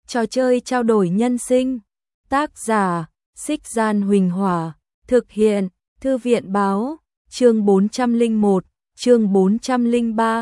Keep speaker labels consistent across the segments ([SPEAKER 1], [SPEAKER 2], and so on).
[SPEAKER 1] Trò chơi trao đổi nhân sinh. Tác giả: Xích Gian Huỳnh Hỏa. Thực hiện: Thư viện Báo. Chương 401, chương 403,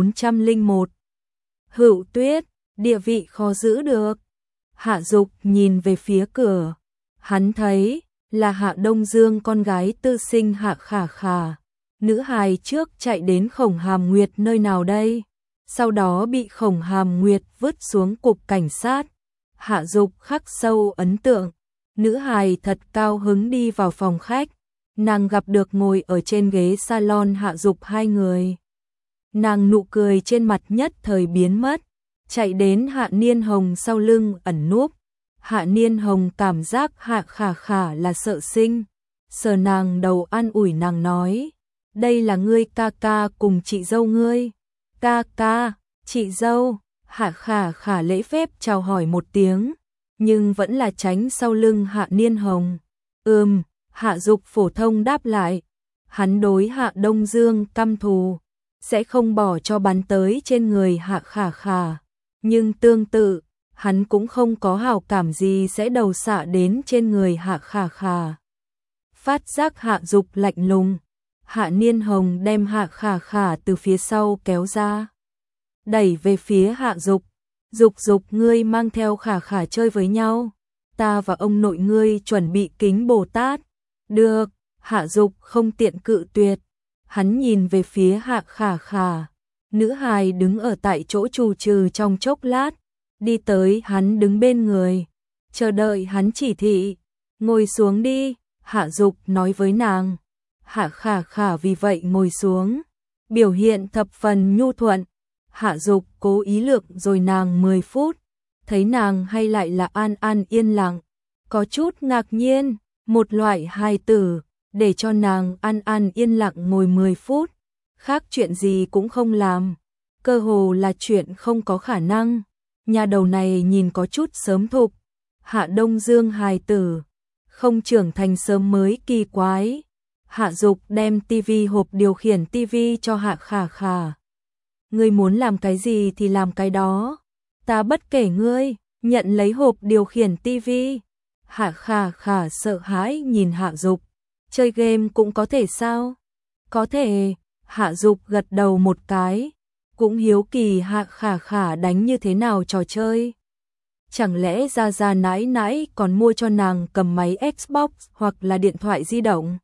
[SPEAKER 1] 401. Hữu Tuyết, địa vị khó giữ được. Hạ Dục nhìn về phía cửa. Hắn thấy là Hạ Đông Dương, con gái tư sinh Hạ Khả Khả. Nữ hài trước chạy đến Khổng Hàm Nguyệt nơi nào đây? Sau đó bị Khổng Hàm Nguyệt vứt xuống cục cảnh sát. Hạ Dục khắc sâu ấn tượng. Nữ hài thật cao hứng đi vào phòng khách. Nàng gặp được ngồi ở trên ghế salon Hạ Dục hai người. Nàng nụ cười trên mặt nhất thời biến mất. Chạy đến Hạ Niên Hồng sau lưng ẩn núp. Hạ Niên Hồng cảm giác Hạ Khả Khả là sợ sinh. Sờ nàng đầu an ủi nàng nói. Đây là ngươi ca ca cùng chị dâu ngươi. Ca ca, chị dâu. Hạ Khả Khả lễ phép chào hỏi một tiếng. Nhưng vẫn là tránh sau lưng Hạ Niên Hồng. Hạ Dục phổ thông đáp lại. Hắn đối Hạ Đông Dương căm thù. Sẽ không bỏ cho bắn tới trên người Hạ Khả Khả. Nhưng tương tự, hắn cũng không có hảo cảm gì sẽ đầu xạ đến trên người Hạ Khả Khả. Phát giác Hạ Dục lạnh lùng. Hạ Niên Hồng đem Hạ Khả Khả từ phía sau kéo ra. Đẩy về phía Hạ Dục. Dục, ngươi mang theo Khả Khả chơi với nhau. Ta và ông nội ngươi chuẩn bị kính Bồ Tát. Được, Hạ Dục không tiện cự tuyệt. Hắn nhìn về phía Hạ Khả Khả. Nữ hài đứng ở tại chỗ trù trừ trong chốc lát. Đi tới hắn đứng bên người. Chờ đợi hắn chỉ thị. Ngồi xuống đi, Hạ Dục nói với nàng. Hạ Khả Khả vì vậy ngồi xuống. Biểu hiện thập phần nhu thuận. Hạ Dục cố ý lược rồi nàng 10 phút. Thấy nàng hay lại là an an yên lặng. Có chút ngạc nhiên. Một loại hài tử. Để cho nàng an an yên lặng ngồi 10 phút. Khác chuyện gì cũng không làm. Cơ hồ là chuyện không có khả năng. Nhà đầu này nhìn có chút sớm thục. Hạ Đông Dương hài tử. Không trưởng thành sớm mới kỳ quái. Hạ Dục đem tivi hộp điều khiển tivi cho Hạ Khả Khả. Ngươi muốn làm cái gì thì làm cái đó. Ta bất kể ngươi, nhận lấy hộp điều khiển tivi. Hạ Khả Khả sợ hãi nhìn Hạ Dục. Chơi game cũng có thể sao? Có thể. Hạ Dục gật đầu một cái. Cũng hiếu kỳ Hạ Khả Khả đánh như thế nào trò chơi. Chẳng lẽ ra nãi nãi còn mua cho nàng cầm máy Xbox hoặc là điện thoại di động?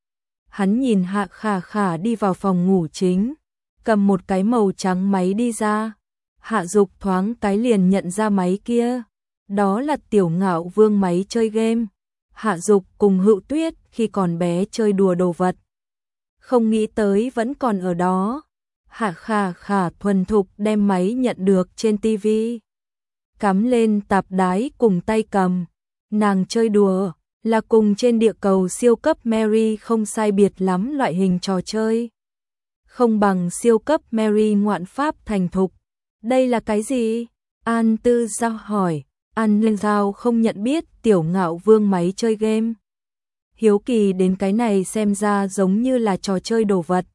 [SPEAKER 1] Hắn nhìn Hạ Khả Khả đi vào phòng ngủ chính. Cầm một cái màu trắng máy đi ra. Hạ Dục thoáng cái liền nhận ra máy kia. Đó là Tiểu Ngạo Vương máy chơi game. Hạ Dục cùng Hữu Tuyết khi còn bé chơi đùa đồ vật. Không nghĩ tới vẫn còn ở đó. Hạ Khả Khả thuần thục đem máy nhận được trên tivi. Cắm lên tạp đái cùng tay cầm. Nàng chơi đùa là cùng trên địa cầu siêu cấp Mary không sai biệt lắm loại hình trò chơi. Không bằng siêu cấp Mary ngoạn pháp thành thục. Đây là cái gì? An Tư Giao hỏi. An Liên Giao không nhận biết Tiểu Ngạo Vương máy chơi game. Hiếu kỳ đến cái này xem ra giống như là trò chơi đồ vật.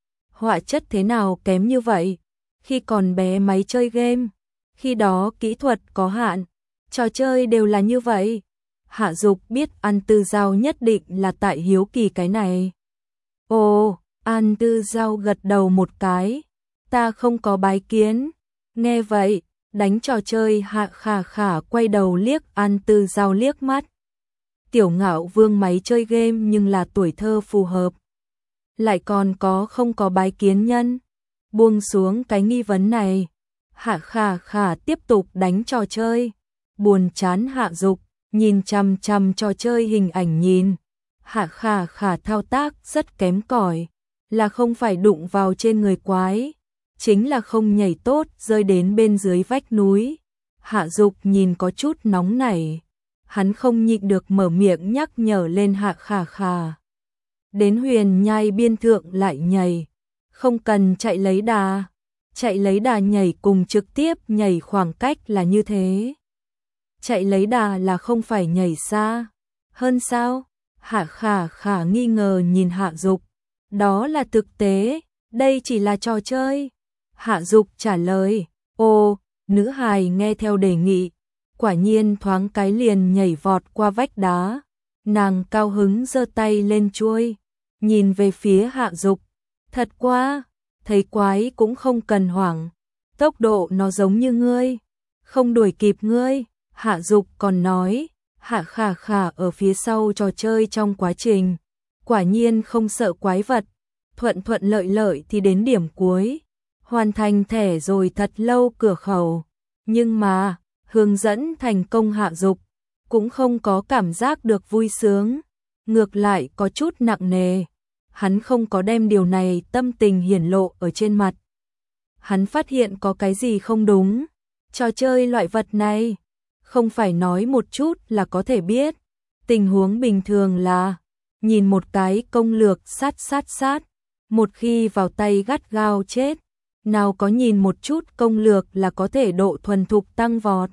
[SPEAKER 1] Họa chất thế nào kém như vậy? Khi còn bé máy chơi game, khi đó kỹ thuật có hạn, trò chơi đều là như vậy. Hạ Dục biết An Tư Giao nhất định là tại hiếu kỳ cái này. Ồ, An Tư Giao gật đầu một cái. Ta không có bái kiến. Nghe vậy, đánh trò chơi Hạ Khả Khả quay đầu liếc An Tư Giao liếc mắt. Tiểu Ngạo Vương máy chơi game nhưng là tuổi thơ phù hợp. Lại còn có không có bái kiến nhân. Buông xuống cái nghi vấn này. Hạ Khả Khả tiếp tục đánh trò chơi. Buồn chán Hạ Dục nhìn chằm chằm trò chơi hình ảnh nhìn. Hạ Khả Khả thao tác rất kém cỏi. Là không phải đụng vào trên người quái. Chính là không nhảy tốt rơi đến bên dưới vách núi. Hạ Dục nhìn có chút nóng nảy. Hắn không nhịn được mở miệng nhắc nhở lên Hạ Khả Khả. Đến huyền nhai biên thượng lại nhảy. Không cần chạy lấy đà. Chạy lấy đà nhảy cùng trực tiếp nhảy khoảng cách là như thế. Chạy lấy đà là không phải nhảy xa. Hơn sao? Hạ Khả Khả nghi ngờ nhìn Hạ Dục. Đó là thực tế. Đây chỉ là trò chơi. Hạ Dục trả lời. Ồ, nữ hài nghe theo đề nghị. quả nhiên thoáng cái liền nhảy vọt qua vách đá. Nàng cao hứng giơ tay lên chuôi, nhìn về phía Hạ Dục. Thật quá, thấy quái cũng không cần hoảng, tốc độ nó giống như ngươi, không đuổi kịp ngươi. Hạ Dục còn nói, Hạ Khả Khả ở phía sau trò chơi trong quá trình, quả nhiên không sợ quái vật, thuận thuận lợi lợi thì đến điểm cuối, hoàn thành thẻ rồi thật lâu cửa khẩu. Nhưng mà, hướng dẫn thành công Hạ Dục cũng không có cảm giác được vui sướng, ngược lại có chút nặng nề. Hắn không có đem điều này tâm tình hiển lộ ở trên mặt. Hắn phát hiện có cái gì không đúng. Trò chơi loại vật này, không phải nói một chút là có thể biết. Tình huống bình thường là, nhìn một cái công lược sát, một khi vào tay gắt gao chết. Nào có nhìn một chút công lược là có thể độ thuần thục tăng vọt.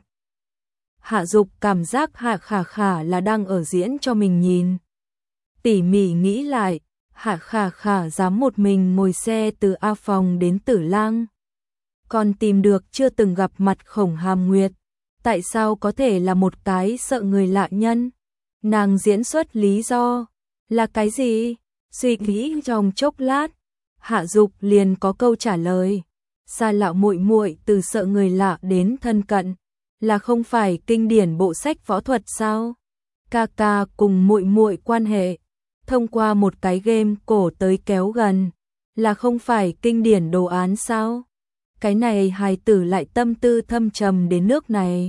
[SPEAKER 1] Hạ Dục cảm giác Hạ Khả Khả là đang ở diễn cho mình nhìn. Tỉ mỉ nghĩ lại, Hạ Khả Khả dám một mình ngồi xe từ A Phòng đến Tử Lang, còn tìm được chưa từng gặp mặt Khổng Hàm Nguyệt, tại sao có thể là một cái sợ người lạ nhân? Nàng diễn xuất lý do là cái gì? Suy nghĩ trong chốc lát, Hạ Dục liền có câu trả lời. Xa lạ muội muội từ sợ người lạ đến thân cận, là không phải kinh điển bộ sách võ thuật sao? Ca ca cùng muội muội quan hệ thông qua một cái game cổ tới kéo gần, là không phải kinh điển đồ án sao? Cái này hài tử lại tâm tư thâm trầm đến nước này.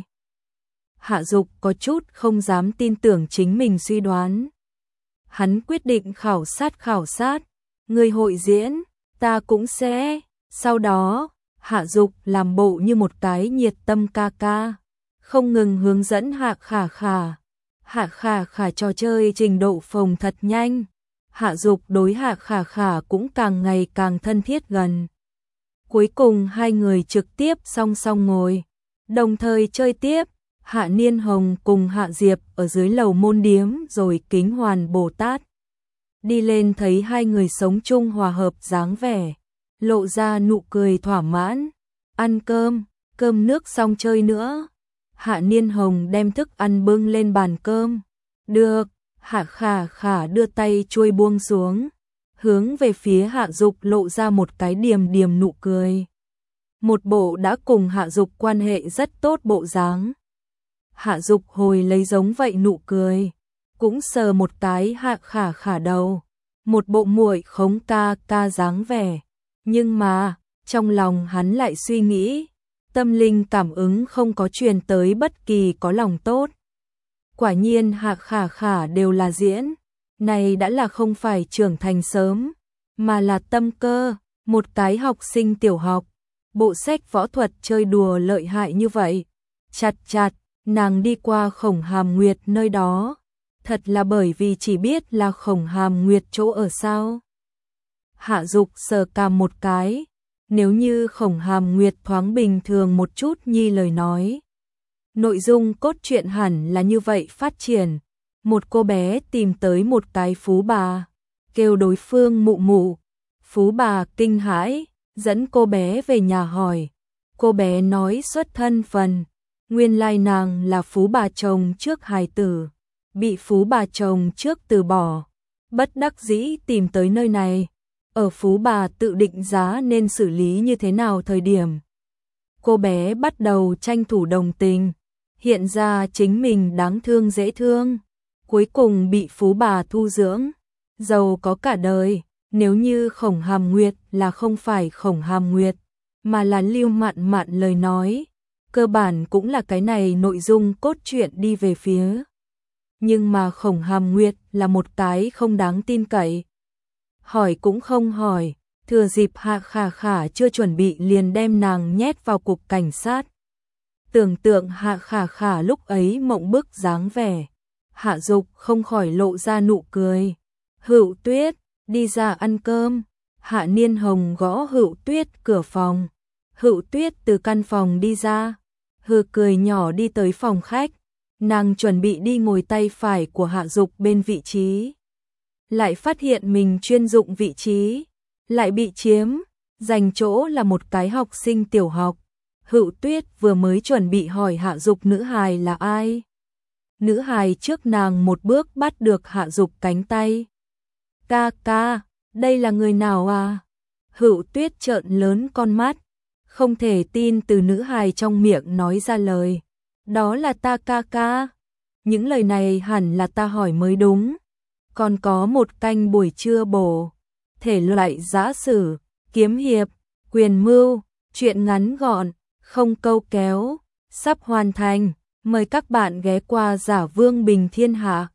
[SPEAKER 1] Hạ Dục có chút không dám tin tưởng chính mình suy đoán. Hắn quyết định khảo sát, người hội diễn, ta cũng sẽ. Sau đó, Hạ Dục làm bộ như một cái nhiệt tâm ca ca, không ngừng hướng dẫn Hạ Khả Khả. Hạ Khả Khả trò chơi trình độ phồng thật nhanh. Hạ Dục đối Hạ Khả Khả cũng càng ngày càng thân thiết gần. Cuối cùng hai người trực tiếp song song ngồi, đồng thời chơi tiếp. Hạ Niên Hồng cùng Hạ Diệp ở dưới lầu môn điếm rồi Kính Hoàn Bồ Tát đi lên thấy hai người sống chung hòa hợp dáng vẻ, lộ ra nụ cười thỏa mãn. Ăn cơm nước xong chơi nữa. Hạ Niên Hồng đem thức ăn bưng lên bàn cơm. Được. Hạ Khả Khả đưa tay chuôi buông xuống, hướng về phía Hạ Dục lộ ra một cái điềm nụ cười. Một bộ đã cùng Hạ Dục quan hệ rất tốt bộ dáng. Hạ Dục hồi lấy giống vậy nụ cười, cũng sờ một cái Hạ Khả Khả đầu, một bộ muội khống ca ca dáng vẻ. Nhưng mà, trong lòng hắn lại suy nghĩ, tâm linh cảm ứng không có truyền tới bất kỳ có lòng tốt. Quả nhiên Hạ Khả Khả đều là diễn, này đã là không phải trưởng thành sớm, mà là tâm cơ, một cái học sinh tiểu học, bộ sách võ thuật chơi đùa lợi hại như vậy. Chặt, nàng đi qua Khổng Hàm Nguyệt nơi đó, thật là bởi vì chỉ biết là Khổng Hàm Nguyệt chỗ ở sao. Hạ Dục sờ cằm một cái, nếu như Khổng Hàm Nguyệt thoáng bình thường một chút nhi lời nói, nội dung cốt truyện hẳn là như vậy phát triển. Một cô bé tìm tới một cái phú bà, kêu đối phương mụ mụ. Phú bà kinh hãi, dẫn cô bé về nhà hỏi. Cô bé nói xuất thân phần, nguyên lai nàng là phú bà chồng trước hài tử, bị phú bà chồng trước từ bỏ, bất đắc dĩ tìm tới nơi này. Ở phú bà tự định giá nên xử lý như thế nào thời điểm, cô bé bắt đầu tranh thủ đồng tình, hiện ra chính mình đáng thương dễ thương, cuối cùng bị phú bà thu dưỡng, giàu có cả đời. Nếu như Khổng Hàm Nguyệt là không phải Khổng Hàm Nguyệt, mà là Lưu Mạn Mạn lời nói, cơ bản cũng là cái này nội dung cốt truyện đi về phía. Nhưng mà Khổng Hàm Nguyệt là một cái không đáng tin cậy. Hỏi cũng không hỏi, thừa dịp Hạ Khả Khả chưa chuẩn bị liền đem nàng nhét vào cục cảnh sát. Tưởng tượng Hạ Khả Khả lúc ấy mộng bức dáng vẻ, Hạ Dục không khỏi lộ ra nụ cười. Hữu Tuyết, đi ra ăn cơm. Hạ Niên Hồng gõ Hữu Tuyết cửa phòng. Hữu Tuyết từ căn phòng đi ra, hừ cười nhỏ đi tới phòng khách. Nàng chuẩn bị đi ngồi tay phải của Hạ Dục bên vị trí, lại phát hiện mình chuyên dụng vị trí lại bị chiếm, dành chỗ là một cái học sinh tiểu học. Hựu Tuyết vừa mới chuẩn bị hỏi Hạ Dục nữ hài là ai. Nữ hài trước nàng một bước bắt được Hạ Dục cánh tay. Ca ca, đây là người nào à? Hựu Tuyết trợn lớn con mắt, không thể tin từ nữ hài trong miệng nói ra lời. Đó là ta ca ca. Những lời này hẳn là ta hỏi mới đúng. Còn có một canh buổi trưa bổ. Thể loại giã sử, kiếm hiệp, quyền mưu, truyện ngắn gọn, không câu kéo, sắp hoàn thành. Mời các bạn ghé qua Giả Vương Bình Thiên Hạ.